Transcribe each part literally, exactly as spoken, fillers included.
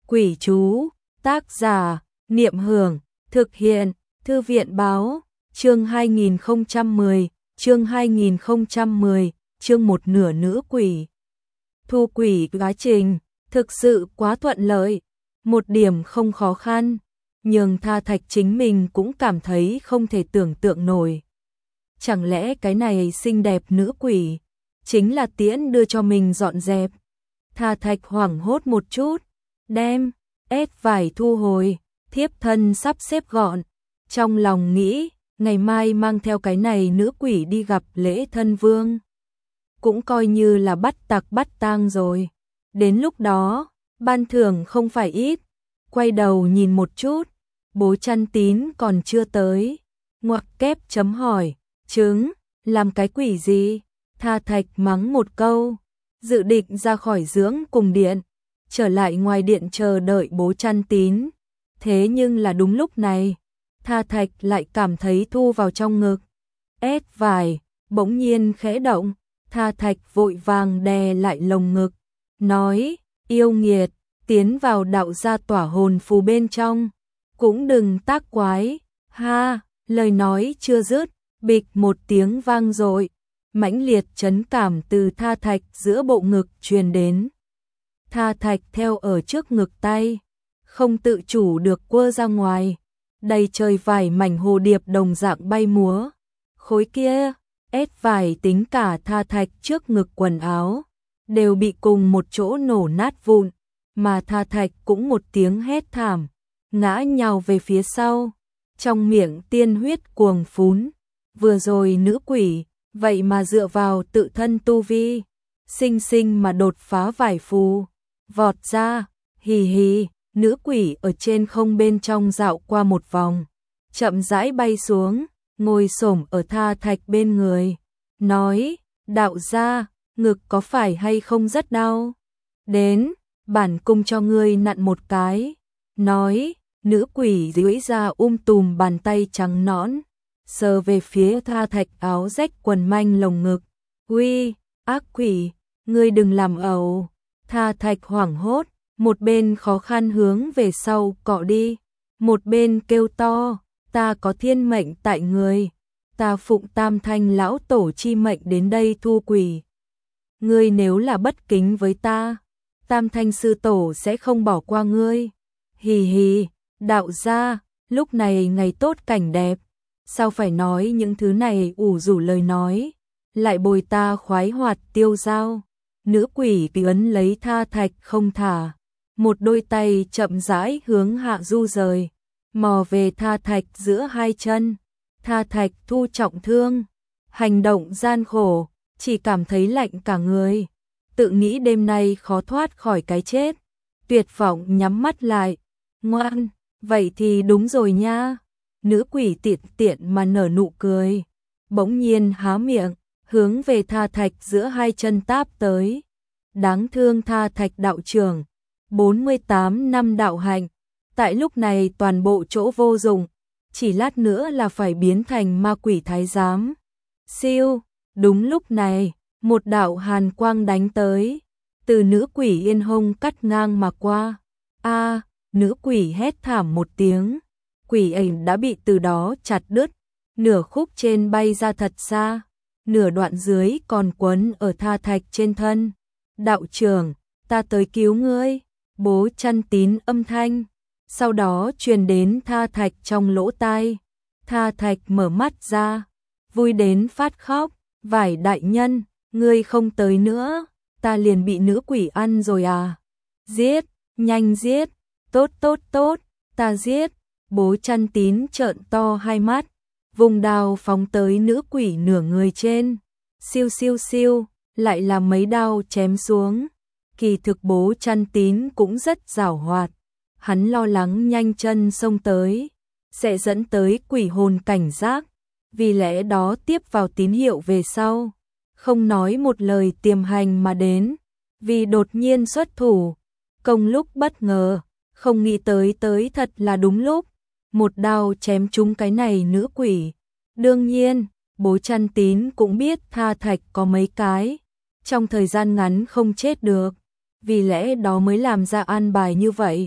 Quỷ chú, tác giả, Niệm Hưởng, thực hiện, Thư viện báo, chương hai nghìn không trăm mười, chương hai nghìn không trăm mười, chương một nửa nữ quỷ. Thu quỷ quá trình, thực sự quá thuận lợi, một điểm không khó khăn, nhưng Tha Thạch chính mình cũng cảm thấy không thể tưởng tượng nổi. Chẳng lẽ cái này xinh đẹp nữ quỷ, chính là Tiễn đưa cho mình dọn dẹp? Tha Thạch hoảng hốt một chút, đem ép vải thu hồi, thiếp thân sắp xếp gọn, trong lòng nghĩ, ngày mai mang theo cái này nữ quỷ đi gặp lễ thân vương. Cũng coi như là bắt tặc bắt tang rồi. Đến lúc đó, ban thưởng không phải ít. Quay đầu nhìn một chút, Bố Chăn Tín còn chưa tới. Ngoặc kép chấm hỏi, chứng, làm cái quỷ gì? Tha Thạch mắng một câu, dự định ra khỏi dưỡng cùng điện, trở lại ngoài điện chờ đợi Bố Chăn Tín. Thế nhưng là đúng lúc này, Tha Thạch lại cảm thấy thu vào trong ngực. Ép vải, bỗng nhiên khẽ động, Tha Thạch vội vàng đè lại lồng ngực, nói, yêu nghiệt, tiến vào đạo gia tỏa hồn phù bên trong, cũng đừng tác quái, ha, lời nói chưa dứt, bịch một tiếng vang dội, mãnh liệt chấn cảm từ Tha Thạch giữa bộ ngực truyền đến. Tha Thạch theo ở trước ngực tay, không tự chủ được quơ ra ngoài, đầy trời vải mảnh hồ điệp đồng dạng bay múa. Khối kia, ép vải tính cả Tha Thạch trước ngực quần áo, đều bị cùng một chỗ nổ nát vụn, mà Tha Thạch cũng một tiếng hét thảm, ngã nhào về phía sau, trong miệng tiên huyết cuồng phún. Vừa rồi nữ quỷ, vậy mà dựa vào tự thân tu vi, sinh sinh mà đột phá vải phù, vọt ra, hì hì, nữ quỷ ở trên không bên trong dạo qua một vòng, chậm rãi bay xuống, ngồi xổm ở Tha Thạch bên người, nói, đạo gia, ngực có phải hay không rất đau? Đến, bản cung cho ngươi nặn một cái. Nói, nữ quỷ duỗi ra um tùm bàn tay trắng nõn, sờ về phía Tha Thạch áo rách quần manh lồng ngực. Uy, ác quỷ, ngươi đừng làm ẩu. Tha Thạch hoảng hốt, một bên khó khăn hướng về sau cọ đi, một bên kêu to, ta có thiên mệnh tại người, ta phụng Tam Thanh lão tổ chi mệnh đến đây thu quỷ. Ngươi nếu là bất kính với ta, Tam Thanh sư tổ sẽ không bỏ qua ngươi. Hì hì, đạo gia, lúc này ngày tốt cảnh đẹp, sao phải nói những thứ này ủ rủ lời nói, lại bồi ta khoái hoạt tiêu dao. Nữ quỷ bị ấn lấy Tha Thạch không thả, một đôi tay chậm rãi hướng hạ du rời, mò về Tha Thạch giữa hai chân. Tha Thạch thu trọng thương, hành động gian khổ, chỉ cảm thấy lạnh cả người, tự nghĩ đêm nay khó thoát khỏi cái chết, tuyệt vọng nhắm mắt lại. Ngoan, vậy thì đúng rồi nha. Nữ quỷ tiện tiện mà nở nụ cười, bỗng nhiên há miệng, hướng về Tha Thạch giữa hai chân táp tới. Đáng thương Tha Thạch đạo trưởng, bốn mươi tám năm đạo hạnh, tại lúc này toàn bộ chỗ vô dụng, chỉ lát nữa là phải biến thành ma quỷ thái giám. Siêu, đúng lúc này, một đạo hàn quang đánh tới, từ nữ quỷ yên hông cắt ngang mà qua. A, nữ quỷ hét thảm một tiếng, quỷ ảnh đã bị từ đó chặt đứt, nửa khúc trên bay ra thật xa, nửa đoạn dưới còn quấn ở Tha Thạch trên thân. Đạo trưởng, ta tới cứu ngươi. Bố Chăn Tín âm thanh, sau đó truyền đến Tha Thạch trong lỗ tai. Tha Thạch mở mắt ra, vui đến phát khóc, vải đại nhân, ngươi không tới nữa, ta liền bị nữ quỷ ăn rồi à? Giết, nhanh giết, tốt tốt tốt, ta giết. Bố Chăn Tín trợn to hai mắt, vùng đao phóng tới nữ quỷ nửa người trên, siêu siêu siêu, lại là mấy đao chém xuống. Kỳ thực Bố Chăn Tín cũng rất giàu hoạt, hắn lo lắng nhanh chân xông tới, sẽ dẫn tới quỷ hồn cảnh giác, vì lẽ đó tiếp vào tín hiệu về sau, không nói một lời tiềm hành mà đến, vì đột nhiên xuất thủ, công lúc bất ngờ, không nghĩ tới tới thật là đúng lúc, một đao chém trúng cái này nữ quỷ. Đương nhiên, Bố Chăn Tín cũng biết Tha Thạch có mấy cái, trong thời gian ngắn không chết được, vì lẽ đó mới làm ra an bài như vậy.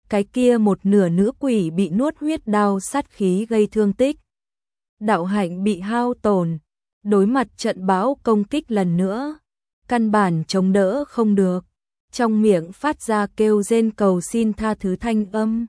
cái kia một nửa nữ quỷ bị nuốt huyết đao sát khí gây thương tích. Đạo hạnh bị hao tổn, đối mặt trận bão công kích lần nữa, căn bản chống đỡ không được, trong miệng phát ra kêu rên cầu xin tha thứ thanh âm.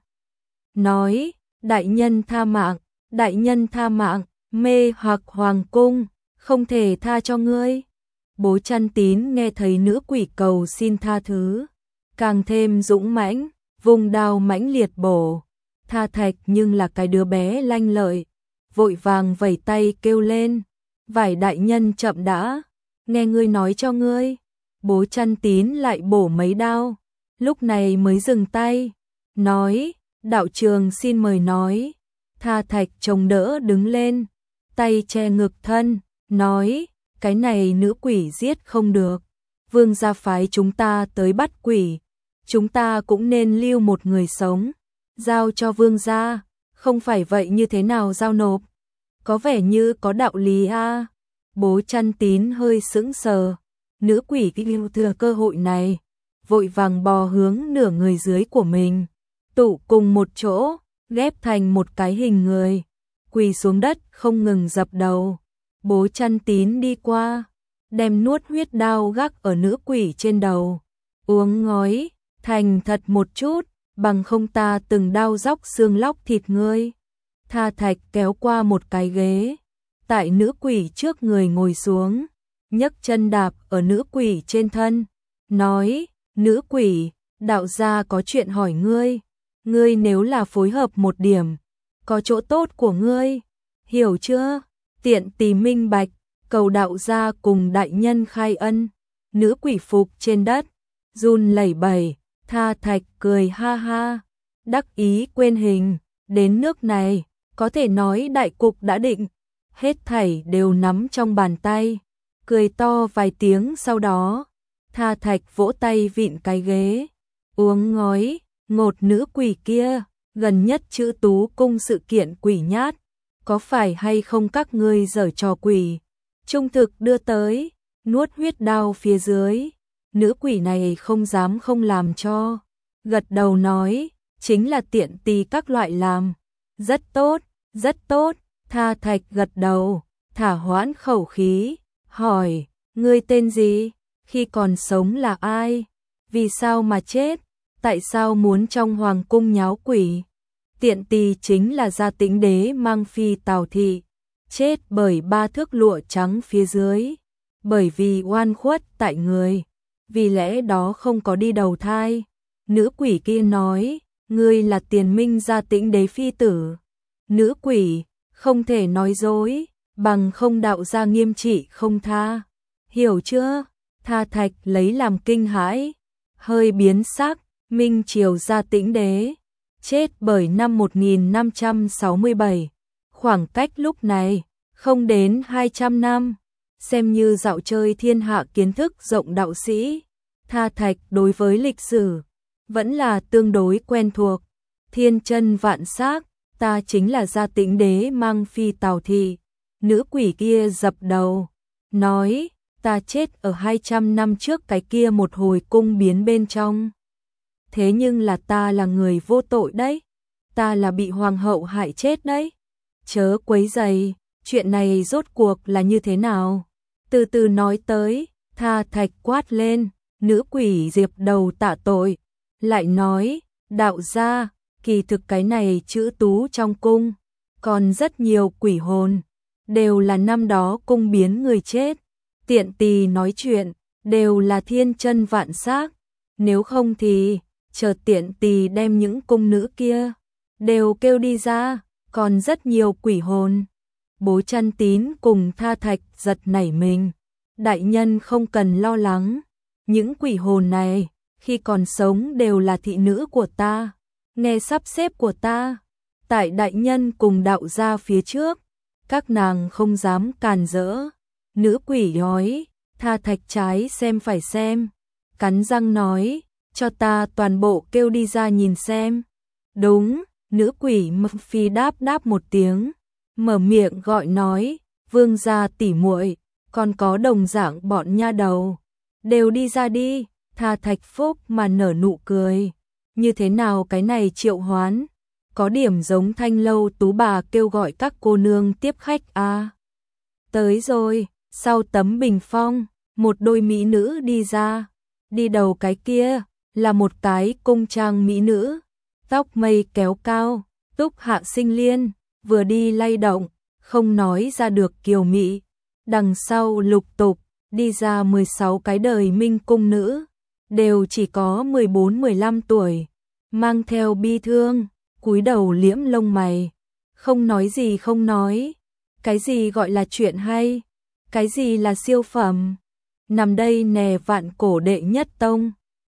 Nói, đại nhân tha mạng, đại nhân tha mạng, mê hoặc hoàng cung, không thể tha cho ngươi. Bố Chăn Tín nghe thấy nữ quỷ cầu xin tha thứ, càng thêm dũng mãnh, vùng đao mãnh liệt bổ. Tha Thạch nhưng là cái đứa bé lanh lợi, vội vàng vẩy tay kêu lên, vải đại nhân chậm đã, nghe ngươi nói cho ngươi. Bố Chăn Tín lại bổ mấy đao, lúc này mới dừng tay, nói, đạo trường xin mời nói. Tha Thạch chống đỡ đứng lên, tay che ngực thân, nói, cái này nữ quỷ giết không được, vương gia phái chúng ta tới bắt quỷ, chúng ta cũng nên lưu một người sống, giao cho vương gia, không phải vậy như thế nào giao nộp? Có vẻ như có đạo lý a. À. Bố Chăn Tín hơi sững sờ, nữ quỷ kêu thừa cơ hội này, vội vàng bò hướng nửa người dưới của mình, tụ cùng một chỗ, ghép thành một cái hình người, quỳ xuống đất không ngừng dập đầu. Bố Chăn Tín đi qua, đem nuốt huyết đao gác ở nữ quỷ trên đầu, uống ngói, thành thật một chút, bằng không ta từng đao róc xương lóc thịt ngươi. Tha Thạch kéo qua một cái ghế, tại nữ quỷ trước người ngồi xuống, nhấc chân đạp ở nữ quỷ trên thân, nói, nữ quỷ, đạo gia có chuyện hỏi ngươi, ngươi nếu là phối hợp một điểm, có chỗ tốt của ngươi, hiểu chưa? Tiện tì minh bạch, cầu đạo gia cùng đại nhân khai ân. Nữ quỷ phục trên đất, run lẩy bẩy. Tha Thạch cười ha ha, đắc ý quên hình, đến nước này, có thể nói đại cục đã định, hết thảy đều nắm trong bàn tay. Cười to vài tiếng sau đó, Tha Thạch vỗ tay vịn cái ghế, uống ngói, ngột nữ quỷ kia, gần nhất chữ Tú cung sự kiện quỷ nhát, có phải hay không các ngươi giở trò quỷ, trung thực đưa tới, nuốt huyết đao phía dưới. Nữ quỷ này không dám không làm cho, gật đầu nói, chính là tiện tì các loại làm, rất tốt, rất tốt. Tha Thạch gật đầu, thả hoãn khẩu khí, hỏi, ngươi tên gì, khi còn sống là ai, vì sao mà chết, tại sao muốn trong hoàng cung nháo quỷ? Tiện tì chính là Gia Tĩnh Đế mang phi Tào Thị, chết bởi ba thước lụa trắng phía dưới, bởi vì oan khuất tại người, vì lẽ đó không có đi đầu thai. Nữ quỷ kia nói, ngươi là Tiền Minh Gia Tĩnh Đế phi tử. Nữ quỷ, không thể nói dối, bằng không đạo gia nghiêm trị không tha, hiểu chưa? Tha Thạch lấy làm kinh hãi, hơi biến sắc. Minh Triều Gia Tĩnh Đế chết bởi năm một nghìn năm trăm sáu mươi bảy, khoảng cách lúc này không đến hai trăm năm, xem như dạo chơi thiên hạ kiến thức rộng đạo sĩ. Tha Thạch đối với lịch sử vẫn là tương đối quen thuộc. Thiên chân vạn xác, ta chính là Gia Tĩnh Đế mang phi Tào Thị. Nữ quỷ kia dập đầu, nói, ta chết ở hai trăm năm trước cái kia một hồi cung biến bên trong. Thế nhưng là ta là người vô tội đấy, ta là bị hoàng hậu hại chết đấy. Chớ quấy rầy, chuyện này rốt cuộc là như thế nào? Từ từ nói tới. Tha Thạch quát lên. Nữ quỷ diệp đầu tạ tội, lại nói, đạo gia, kỳ thực cái này chữ Tú trong cung, còn rất nhiều quỷ hồn, đều là năm đó cung biến người chết. Tiện tì nói chuyện, đều là thiên chân vạn xác, nếu không thì chờ tiện tì đem những cung nữ kia đều kêu đi ra, còn rất nhiều quỷ hồn. Bố Chăn Tín cùng Tha Thạch giật nảy mình, đại nhân không cần lo lắng, những quỷ hồn này khi còn sống đều là thị nữ của ta, nghe sắp xếp của ta, tại đại nhân cùng đạo gia phía trước, các nàng không dám càn rỡ. Nữ quỷ nói. Tha Thạch trái xem phải xem, cắn răng nói, cho ta toàn bộ kêu đi ra nhìn xem. Đúng. Nữ quỷ Mộc Phi đáp đáp một tiếng, mở miệng gọi nói, vương gia tỉ muội, còn có đồng dạng bọn nha đầu, đều đi ra đi. Tha Thạch phúc mà nở nụ cười, như thế nào cái này triệu hoán, có điểm giống Thanh lâu tú bà kêu gọi các cô nương tiếp khách à. Tới rồi, sau tấm bình phong, một đôi mỹ nữ đi ra, đi đầu cái kia là một cái cung trang mỹ nữ, tóc mây kéo cao, túc hạ sinh liên, vừa đi lay động, không nói ra được kiều mỹ. Đằng sau lục tục đi ra mười sáu cái đời minh cung nữ, đều chỉ có mười bốn mười lăm tuổi, mang theo bi thương, cúi đầu liễm lông mày, không nói gì không nói. Cái gì gọi là chuyện hay, cái gì là siêu phẩm, nằm đây nè vạn cổ đệ nhất tông.